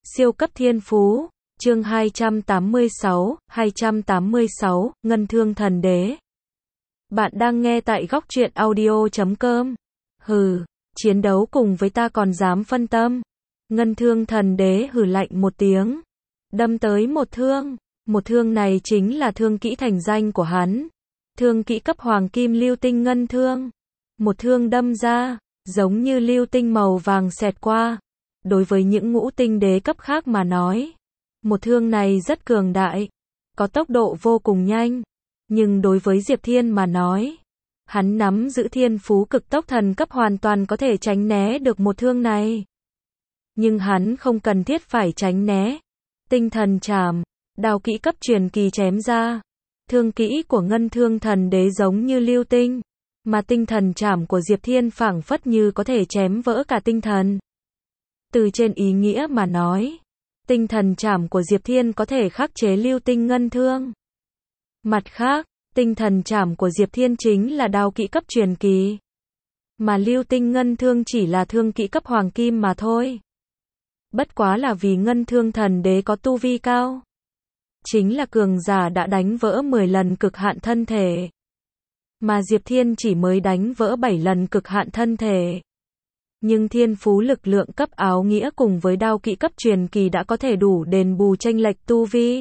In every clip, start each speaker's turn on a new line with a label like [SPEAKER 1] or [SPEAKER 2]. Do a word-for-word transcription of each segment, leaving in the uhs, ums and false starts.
[SPEAKER 1] Siêu cấp thiên phú, chương hai trăm tám mươi sáu, hai trăm tám mươi sáu, Ngân Thương Thần Đế. Bạn đang nghe tại góc truyện audio chấm com. Hừ, chiến đấu cùng với ta còn dám phân tâm. Ngân Thương Thần Đế hừ lạnh một tiếng, đâm tới một thương. Một thương này chính là thương kỹ thành danh của hắn. Thương kỹ cấp hoàng kim lưu tinh ngân thương. Một thương đâm ra, giống như lưu tinh màu vàng xẹt qua. Đối với những ngũ tinh đế cấp khác mà nói, một thương này rất cường đại, có tốc độ vô cùng nhanh. Nhưng đối với Diệp Thiên mà nói, hắn nắm giữ thiên phú cực tốc thần cấp hoàn toàn có thể tránh né được một thương này. Nhưng hắn không cần thiết phải tránh né. Tinh thần trảm, đao kỹ cấp truyền kỳ chém ra. Thương kỹ của Ngân Thương Thần Đế giống như lưu tinh, mà tinh thần trảm của Diệp Thiên phảng phất như có thể chém vỡ cả tinh thần. Từ trên ý nghĩa mà nói, tinh thần trảm của Diệp Thiên có thể khắc chế lưu tinh ngân thương. Mặt khác, tinh thần trảm của Diệp Thiên chính là đao kỹ cấp truyền kỳ, mà lưu tinh ngân thương chỉ là thương kỹ cấp hoàng kim mà thôi. Bất quá là vì Ngân Thương Thần Đế có tu vi cao, chính là cường giả đã đánh vỡ mười lần cực hạn thân thể, mà Diệp Thiên chỉ mới đánh vỡ bảy lần cực hạn thân thể. Nhưng thiên phú lực lượng cấp áo nghĩa cùng với đao kỹ cấp truyền kỳ đã có thể đủ đền bù chênh lệch tu vi.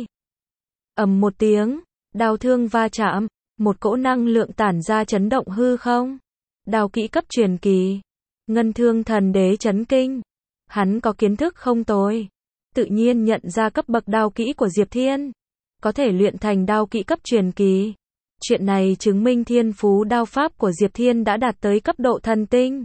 [SPEAKER 1] Ầm một tiếng, đao thương va chạm, một cỗ năng lượng tản ra chấn động hư không. Đao kỹ cấp truyền kỳ, Ngân Thương Thần Đế chấn kinh. Hắn có kiến thức không tồi, tự nhiên nhận ra cấp bậc đao kỹ của Diệp Thiên, có thể luyện thành đao kỹ cấp truyền kỳ. Chuyện này chứng minh thiên phú đao pháp của Diệp Thiên đã đạt tới cấp độ thần tinh.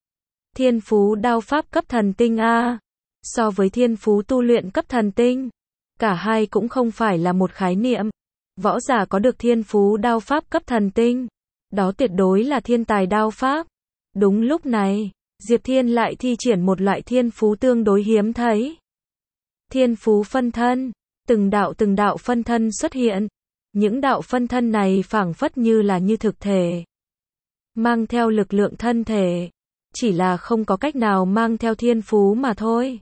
[SPEAKER 1] Thiên phú đao pháp cấp thần tinh A, so với thiên phú tu luyện cấp thần tinh, cả hai cũng không phải là một khái niệm. Võ giả có được thiên phú đao pháp cấp thần tinh, đó tuyệt đối là thiên tài đao pháp. Đúng lúc này, Diệp Thiên lại thi triển một loại thiên phú tương đối hiếm thấy. Thiên phú phân thân, từng đạo từng đạo phân thân xuất hiện. Những đạo phân thân này phảng phất như là như thực thể, mang theo lực lượng thân thể, chỉ là không có cách nào mang theo thiên phú mà thôi.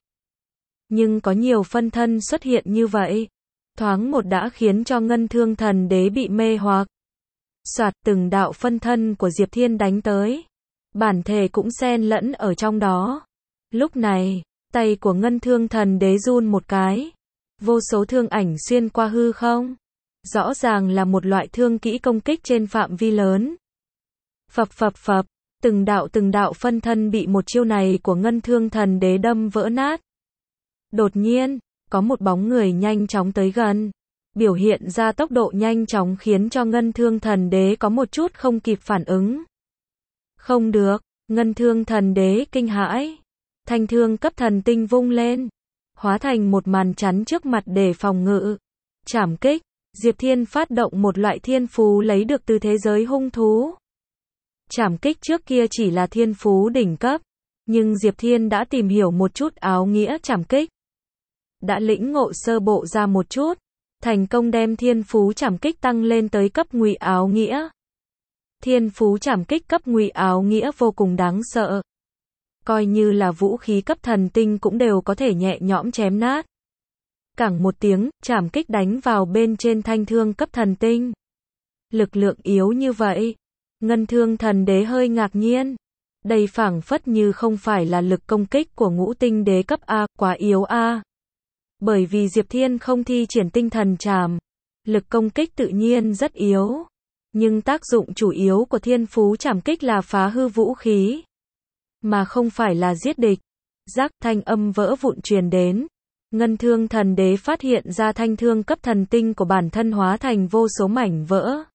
[SPEAKER 1] Nhưng có nhiều phân thân xuất hiện như vậy, thoáng một đã khiến cho Ngân Thương Thần Đế bị mê hoặc. Soạt, từng đạo phân thân của Diệp Thiên đánh tới, bản thể cũng xen lẫn ở trong đó. Lúc này, tay của Ngân Thương Thần Đế run một cái, vô số thương ảnh xuyên qua hư không. Rõ ràng là một loại thương kỹ công kích trên phạm vi lớn. Phập phập phập, từng đạo từng đạo phân thân bị một chiêu này của Ngân Thương Thần Đế đâm vỡ nát. Đột nhiên, có một bóng người nhanh chóng tới gần, biểu hiện ra tốc độ nhanh chóng khiến cho Ngân Thương Thần Đế có một chút không kịp phản ứng. Không được, Ngân Thương Thần Đế kinh hãi, thanh thương cấp thần tinh vung lên, hóa thành một màn chắn trước mặt để phòng ngự. Trảm kích, Diệp Thiên phát động một loại thiên phú lấy được từ thế giới hung thú. Trảm kích trước kia chỉ là thiên phú đỉnh cấp, nhưng Diệp Thiên đã tìm hiểu một chút áo nghĩa trảm kích, đã lĩnh ngộ sơ bộ ra một chút, thành công đem thiên phú trảm kích tăng lên tới cấp ngụy áo nghĩa. Thiên phú trảm kích cấp ngụy áo nghĩa vô cùng đáng sợ, coi như là vũ khí cấp thần tinh cũng đều có thể nhẹ nhõm chém nát. Cẳng một tiếng, trảm kích đánh vào bên trên thanh thương cấp thần tinh. Lực lượng yếu như vậy, Ngân Thương Thần Đế hơi ngạc nhiên. Đây phảng phất như không phải là lực công kích của ngũ tinh đế cấp A, quá yếu A. Bởi vì Diệp Thiên không thi triển tinh thần trảm, lực công kích tự nhiên rất yếu. Nhưng tác dụng chủ yếu của thiên phú trảm kích là phá hư vũ khí, mà không phải là giết địch. Rắc, thanh âm vỡ vụn truyền đến. Ngân Thương Thần Đế phát hiện ra thanh thương cấp thần tinh của bản thân hóa thành vô số mảnh vỡ.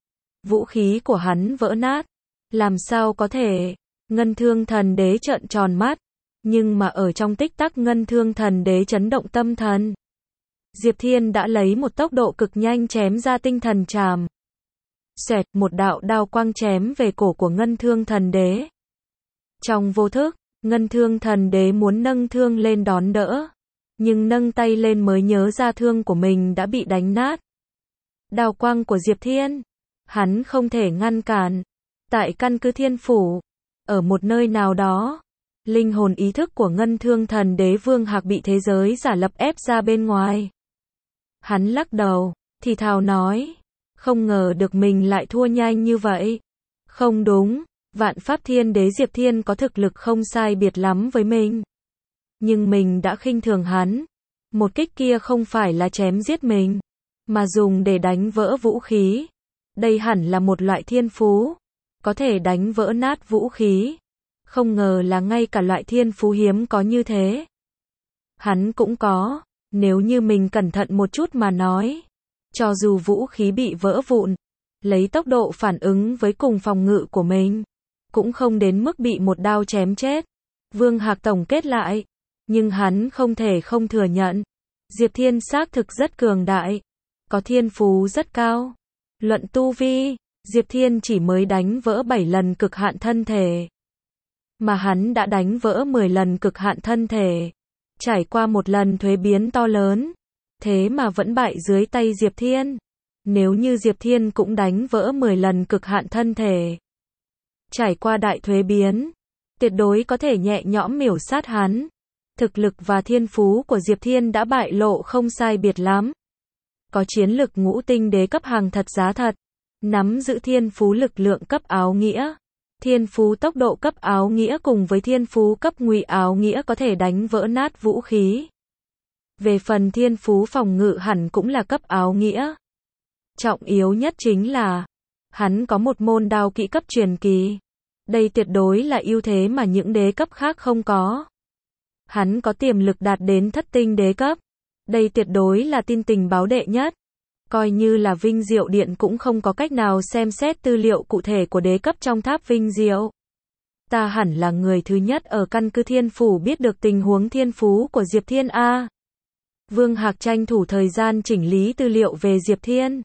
[SPEAKER 1] Vũ khí của hắn vỡ nát. Làm sao có thể? Ngân Thương Thần Đế trợn tròn mắt. Nhưng mà ở trong tích tắc Ngân Thương Thần Đế chấn động tâm thần, Diệp Thiên đã lấy một tốc độ cực nhanh chém ra tinh thần trảm. Xoẹt, một đạo đao quang chém về cổ của Ngân Thương Thần Đế. Trong vô thức, Ngân Thương Thần Đế muốn nâng thương lên đón đỡ, nhưng nâng tay lên mới nhớ ra thương của mình đã bị đánh nát. Đao quang của Diệp Thiên, hắn không thể ngăn cản. Tại căn cứ thiên phủ, ở một nơi nào đó, Linh hồn ý thức của Ngân Thương Thần Đế Vương Hạc bị thế giới giả lập ép ra bên ngoài. Hắn lắc đầu, thì thào nói, không ngờ được mình lại thua nhanh như vậy. Không đúng, Vạn Pháp Thiên Đế Diệp Thiên có thực lực không sai biệt lắm với mình. Nhưng mình đã khinh thường hắn. Một kích kia không phải là chém giết mình, mà dùng để đánh vỡ vũ khí. Đây hẳn là một loại thiên phú, có thể đánh vỡ nát vũ khí. Không ngờ là ngay cả loại thiên phú hiếm có như thế. Hắn cũng có, nếu như mình cẩn thận một chút mà nói. Cho dù vũ khí bị vỡ vụn, lấy tốc độ phản ứng với cùng phòng ngự của mình, cũng không đến mức bị một đao chém chết. Vương Hạc tổng kết lại, nhưng hắn không thể không thừa nhận. Diệp Thiên xác thực rất cường đại, có thiên phú rất cao. Luận tu vi, Diệp Thiên chỉ mới đánh vỡ bảy lần cực hạn thân thể. Mà hắn đã đánh vỡ mười lần cực hạn thân thể. Trải qua một lần thuế biến to lớn. Thế mà vẫn bại dưới tay Diệp Thiên. Nếu như Diệp Thiên cũng đánh vỡ mười lần cực hạn thân thể. Trải qua đại thuế biến. Tuyệt đối có thể nhẹ nhõm miểu sát hắn. Thực lực và thiên phú của Diệp Thiên đã bại lộ không sai biệt lắm. Có chiến lực ngũ tinh đế cấp hàng thật giá thật. Nắm giữ thiên phú lực lượng cấp áo nghĩa. Thiên phú tốc độ cấp áo nghĩa cùng với thiên phú cấp ngụy áo nghĩa có thể đánh vỡ nát vũ khí. Về phần thiên phú phòng ngự hẳn cũng là cấp áo nghĩa. Trọng yếu nhất chính là, hắn có một môn đao kỹ cấp truyền kỳ. Đây tuyệt đối là ưu thế mà những đế cấp khác không có. Hắn có tiềm lực đạt đến thất tinh đế cấp. Đây tuyệt đối là tin tình báo đệ nhất. Coi như là Vinh Diệu Điện cũng không có cách nào xem xét tư liệu cụ thể của đế cấp trong tháp Vinh Diệu. Ta hẳn là người thứ nhất ở căn cứ Thiên Phủ biết được tình huống thiên phú của Diệp Thiên A. Vương Hạc tranh thủ thời gian chỉnh lý tư liệu về Diệp Thiên.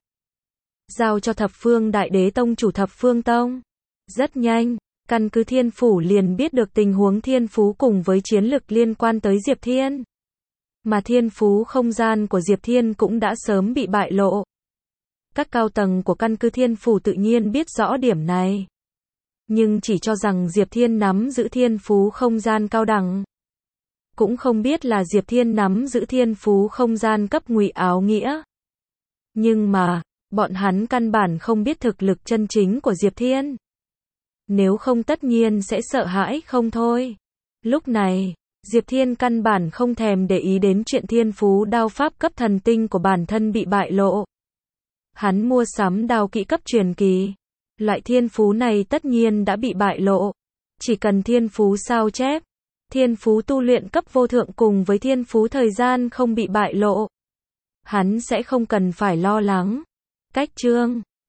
[SPEAKER 1] Giao cho Thập Phương Đại Đế Tông chủ Thập Phương Tông. Rất nhanh, căn cứ Thiên Phủ liền biết được tình huống thiên phú cùng với chiến lực liên quan tới Diệp Thiên. Mà thiên phú không gian của Diệp Thiên cũng đã sớm bị bại lộ. Các cao tầng của căn cứ Thiên Phủ tự nhiên biết rõ điểm này. Nhưng chỉ cho rằng Diệp Thiên nắm giữ thiên phú không gian cao đẳng. Cũng không biết là Diệp Thiên nắm giữ thiên phú không gian cấp ngụy áo nghĩa. Nhưng mà, bọn hắn căn bản không biết thực lực chân chính của Diệp Thiên. Nếu không tất nhiên sẽ sợ hãi không thôi. Lúc này, Diệp Thiên căn bản không thèm để ý đến chuyện thiên phú đao pháp cấp thần tinh của bản thân bị bại lộ. Hắn mua sắm đao kỹ cấp truyền kỳ. Loại thiên phú này tất nhiên đã bị bại lộ. Chỉ cần thiên phú sao chép, thiên phú tu luyện cấp vô thượng cùng với thiên phú thời gian không bị bại lộ. Hắn sẽ không cần phải lo lắng. Cách chương